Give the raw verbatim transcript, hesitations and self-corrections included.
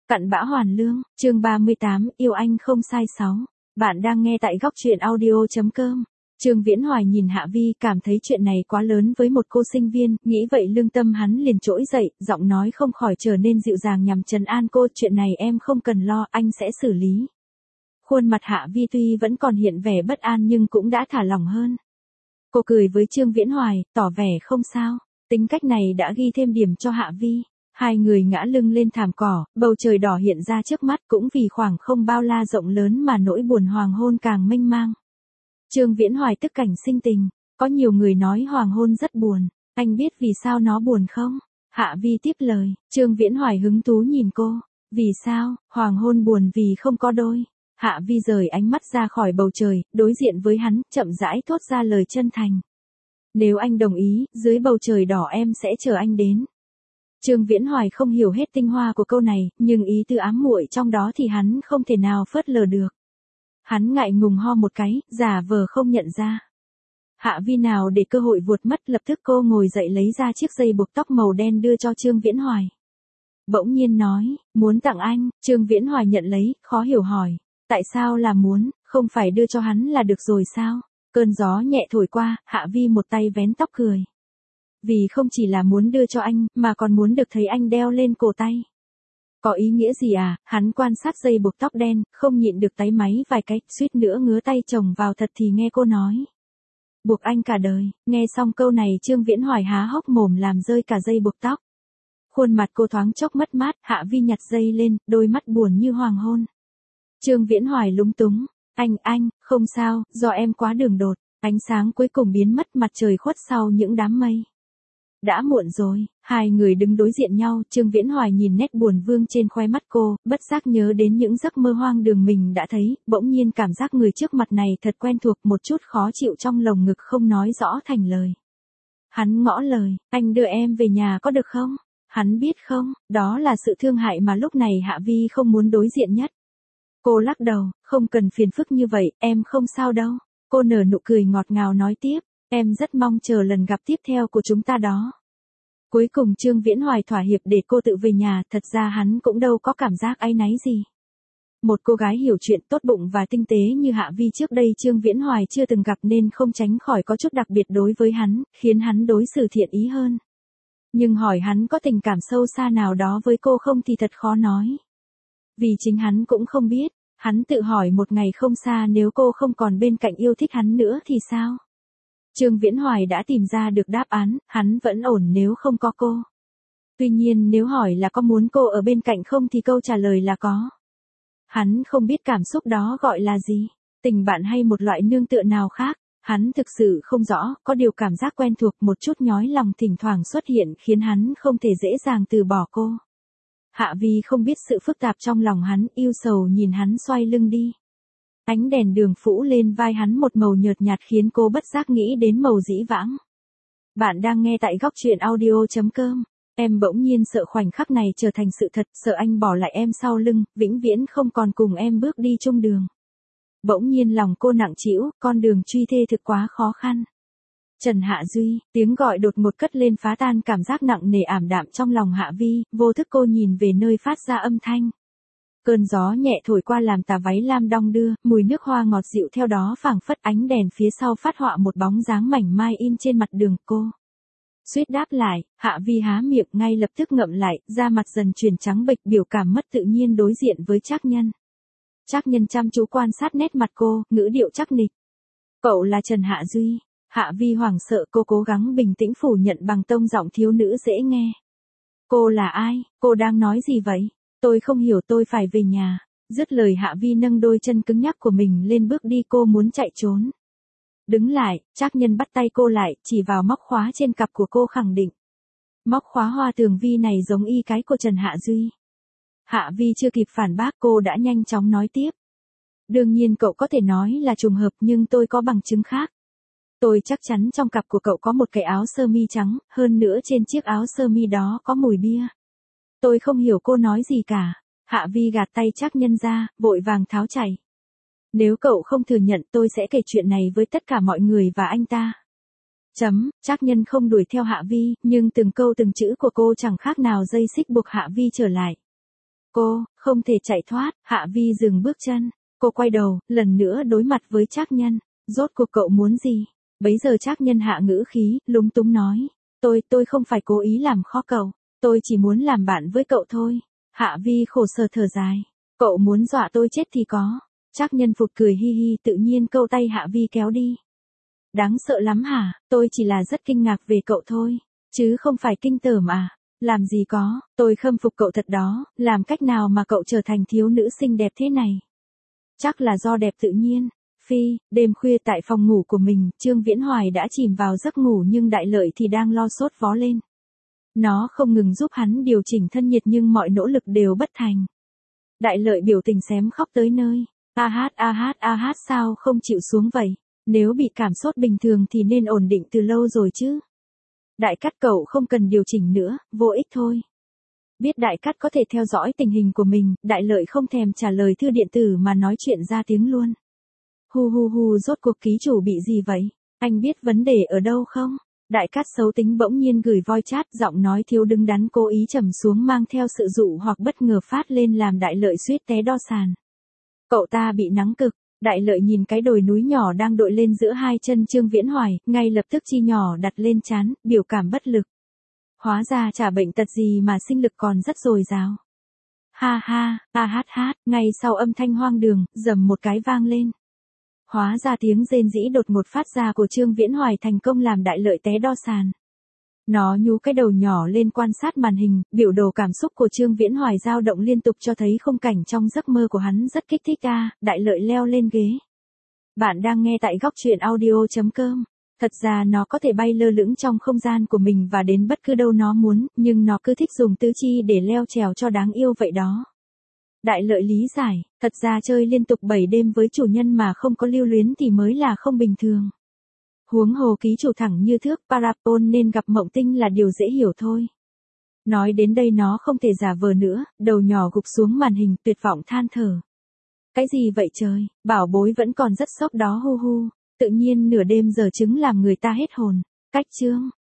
Cặn bã hoàn lương, chương ba mươi tám, yêu anh không sai sáu. Bạn đang nghe tại góc truyện audio.com. Trương Viễn Hoài nhìn Hạ Vi, cảm thấy chuyện này quá lớn với một cô sinh viên, nghĩ vậy lương tâm hắn liền trỗi dậy, giọng nói không khỏi trở nên dịu dàng nhằm trấn an cô, chuyện này em không cần lo, anh sẽ xử lý. Khuôn mặt Hạ Vi tuy vẫn còn hiện vẻ bất an nhưng cũng đã thả lỏng hơn. Cô cười với Trương Viễn Hoài, tỏ vẻ không sao, tính cách này đã ghi thêm điểm cho Hạ Vi. Hai người ngã lưng lên thảm cỏ, bầu trời đỏ hiện ra trước mắt, cũng vì khoảng không bao la rộng lớn mà nỗi buồn hoàng hôn càng mênh mang. Trương Viễn Hoài tức cảnh sinh tình, có nhiều người nói hoàng hôn rất buồn, anh biết vì sao nó buồn không? Hạ Vi tiếp lời, Trương Viễn Hoài hứng thú nhìn cô, vì sao, hoàng hôn buồn vì không có đôi. Hạ Vi rời ánh mắt ra khỏi bầu trời, đối diện với hắn, chậm rãi thốt ra lời chân thành. Nếu anh đồng ý, dưới bầu trời đỏ em sẽ chờ anh đến. Trương Viễn Hoài không hiểu hết tinh hoa của câu này, nhưng ý tư ám muội trong đó thì hắn không thể nào phớt lờ được. Hắn ngại ngùng ho một cái, giả vờ không nhận ra. Hạ Vi nào để cơ hội vuột mất, lập tức cô ngồi dậy lấy ra chiếc dây buộc tóc màu đen đưa cho Trương Viễn Hoài. Bỗng nhiên nói, muốn tặng anh. Trương Viễn Hoài nhận lấy, khó hiểu hỏi, tại sao là muốn, không phải đưa cho hắn là được rồi sao? Cơn gió nhẹ thổi qua, Hạ Vi một tay vén tóc cười. Vì không chỉ là muốn đưa cho anh, mà còn muốn được thấy anh đeo lên cổ tay. Có ý nghĩa gì à? Hắn quan sát dây buộc tóc đen, không nhịn được táy máy vài cái, suýt nữa ngứa tay chồng vào thật thì nghe cô nói. Buộc anh cả đời. Nghe xong câu này Trương Viễn Hoài há hốc mồm làm rơi cả dây buộc tóc. Khuôn mặt cô thoáng chốc mất mát, Hạ Vi nhặt dây lên, đôi mắt buồn như hoàng hôn. Trương Viễn Hoài lúng túng. Anh, anh, không sao, do em quá đường đột. Ánh sáng cuối cùng biến mất, mặt trời khuất sau những đám mây. Đã muộn rồi, hai người đứng đối diện nhau, Trương Viễn Hoài nhìn nét buồn vương trên khóe mắt cô, bất giác nhớ đến những giấc mơ hoang đường mình đã thấy, bỗng nhiên cảm giác người trước mặt này thật quen thuộc, một chút khó chịu trong lồng ngực không nói rõ thành lời. Hắn ngỏ lời, anh đưa em về nhà có được không? Hắn biết không, đó là sự thương hại mà lúc này Hạ Vi không muốn đối diện nhất. Cô lắc đầu, không cần phiền phức như vậy, em không sao đâu. Cô nở nụ cười ngọt ngào nói tiếp. Em rất mong chờ lần gặp tiếp theo của chúng ta đó. Cuối cùng Trương Viễn Hoài thỏa hiệp để cô tự về nhà, thật ra hắn cũng đâu có cảm giác áy náy gì. Một cô gái hiểu chuyện, tốt bụng và tinh tế như Hạ Vi trước đây Trương Viễn Hoài chưa từng gặp nên không tránh khỏi có chút đặc biệt đối với hắn, khiến hắn đối xử thiện ý hơn. Nhưng hỏi hắn có tình cảm sâu xa nào đó với cô không thì thật khó nói. Vì chính hắn cũng không biết, hắn tự hỏi một ngày không xa nếu cô không còn bên cạnh yêu thích hắn nữa thì sao? Trương Viễn Hoài đã tìm ra được đáp án, hắn vẫn ổn nếu không có cô. Tuy nhiên nếu hỏi là có muốn cô ở bên cạnh không thì câu trả lời là có. Hắn không biết cảm xúc đó gọi là gì, tình bạn hay một loại nương tựa nào khác, hắn thực sự không rõ, có điều cảm giác quen thuộc một chút nhói lòng thỉnh thoảng xuất hiện khiến hắn không thể dễ dàng từ bỏ cô. Hạ Vi không biết sự phức tạp trong lòng hắn, yêu sầu nhìn hắn xoay lưng đi. Ánh đèn đường phủ lên vai hắn một màu nhợt nhạt khiến cô bất giác nghĩ đến màu dĩ vãng. Bạn đang nghe tại góc truyện audio.com. Em bỗng nhiên sợ khoảnh khắc này trở thành sự thật, sợ anh bỏ lại em sau lưng, vĩnh viễn không còn cùng em bước đi chung đường. Bỗng nhiên lòng cô nặng trĩu, con đường truy thê thực quá khó khăn. Trần Hạ Duy, tiếng gọi đột ngột cất lên phá tan cảm giác nặng nề ảm đạm trong lòng Hạ Vi, vô thức cô nhìn về nơi phát ra âm thanh. Cơn gió nhẹ thổi qua làm tà váy lam đong đưa, mùi nước hoa ngọt dịu theo đó phảng phất, ánh đèn phía sau phát họa một bóng dáng mảnh mai in trên mặt đường cô. Suýt đáp lại, Hạ Vi há miệng ngay lập tức ngậm lại, da mặt dần chuyển trắng bệch, biểu cảm mất tự nhiên đối diện với Trác Nhân. Trác Nhân chăm chú quan sát nét mặt cô, ngữ điệu chắc nịch. Cậu là Trần Hạ Duy. Hạ Vi hoảng sợ, cô cố gắng bình tĩnh phủ nhận bằng tông giọng thiếu nữ dễ nghe. Cô là ai? Cô đang nói gì vậy? Tôi không hiểu, tôi phải về nhà. Dứt lời Hạ Vi nâng đôi chân cứng nhắc của mình lên bước đi, cô muốn chạy trốn. Đứng lại, Trác Nhân bắt tay cô lại, chỉ vào móc khóa trên cặp của cô khẳng định. Móc khóa hoa tường vi này giống y cái của Trần Hạ Duy. Hạ Vi chưa kịp phản bác cô đã nhanh chóng nói tiếp. Đương nhiên cậu có thể nói là trùng hợp nhưng tôi có bằng chứng khác. Tôi chắc chắn trong cặp của cậu có một cái áo sơ mi trắng, hơn nữa trên chiếc áo sơ mi đó có mùi bia. Tôi không hiểu cô nói gì cả. Hạ Vi gạt tay Trác Nhân ra, vội vàng tháo chạy. Nếu cậu không thừa nhận tôi sẽ kể chuyện này với tất cả mọi người và anh ta. Chấm, Trác Nhân không đuổi theo Hạ Vi, nhưng từng câu từng chữ của cô chẳng khác nào dây xích buộc Hạ Vi trở lại. Cô, không thể chạy thoát, Hạ Vi dừng bước chân. Cô quay đầu, lần nữa đối mặt với Trác Nhân. Rốt cuộc cậu muốn gì? Bấy giờ Trác Nhân hạ ngữ khí, lúng túng nói. Tôi, tôi không phải cố ý làm khó cậu. Tôi chỉ muốn làm bạn với cậu thôi. Hạ Vi khổ sở thở dài. Cậu muốn dọa tôi chết thì có. Trác Nhân phụt cười hi hi tự nhiên câu tay Hạ Vi kéo đi. Đáng sợ lắm hả? Tôi chỉ là rất kinh ngạc về cậu thôi. Chứ không phải kinh tởm à? Làm gì có, tôi khâm phục cậu thật đó, làm cách nào mà cậu trở thành thiếu nữ xinh đẹp thế này? Chắc là do đẹp tự nhiên. Phi, đêm khuya tại phòng ngủ của mình, Trương Viễn Hoài đã chìm vào giấc ngủ nhưng Đại Lợi thì đang lo sốt vó lên. Nó không ngừng giúp hắn điều chỉnh thân nhiệt nhưng mọi nỗ lực đều bất thành. Đại Lợi biểu tình xém khóc tới nơi. A hát a hát a hát sao không chịu xuống vậy? Nếu bị cảm sốt bình thường thì nên ổn định từ lâu rồi chứ. Đại Cát cậu không cần điều chỉnh nữa, vô ích thôi. Biết Đại Cát có thể theo dõi tình hình của mình, Đại Lợi không thèm trả lời thư điện tử mà nói chuyện ra tiếng luôn. Hu hu hu rốt cuộc ký chủ bị gì vậy? Anh biết vấn đề ở đâu không? Đại Cát xấu tính bỗng nhiên gửi voi chat giọng nói thiếu đứng đắn cố ý trầm xuống mang theo sự dụ hoặc bất ngờ phát lên làm Đại Lợi suýt té đo sàn. Cậu ta bị nắng cực. Đại Lợi nhìn cái đồi núi nhỏ đang đội lên giữa hai chân Trương Viễn Hoài, ngay lập tức chi nhỏ đặt lên trán, biểu cảm bất lực. Hóa ra chả bệnh tật gì mà sinh lực còn rất dồi dào. Ha ha, a hát hát, ngay sau âm thanh hoang đường, rầm một cái vang lên. Hóa ra tiếng rên rỉ đột ngột phát ra của Trương Viễn Hoài thành công làm Đại Lợi té đo sàn. Nó nhú cái đầu nhỏ lên quan sát màn hình, biểu đồ cảm xúc của Trương Viễn Hoài dao động liên tục cho thấy khung cảnh trong giấc mơ của hắn rất kích thích a. Đại Lợi leo lên ghế. Bạn đang nghe tại góc truyện audio chấm com. Thật ra nó có thể bay lơ lửng trong không gian của mình và đến bất cứ đâu nó muốn, nhưng nó cứ thích dùng tứ chi để leo trèo cho đáng yêu vậy đó. Đại Lợi lý giải, thật ra chơi liên tục bảy đêm với chủ nhân mà không có lưu luyến thì mới là không bình thường. Huống hồ ký chủ thẳng như thước Parapon nên gặp mộng tinh là điều dễ hiểu thôi. Nói đến đây nó không thể giả vờ nữa, đầu nhỏ gục xuống màn hình tuyệt vọng than thở. Cái gì vậy trời, bảo bối vẫn còn rất sốc đó hu hu, tự nhiên nửa đêm giờ chứng làm người ta hết hồn. Cách chương.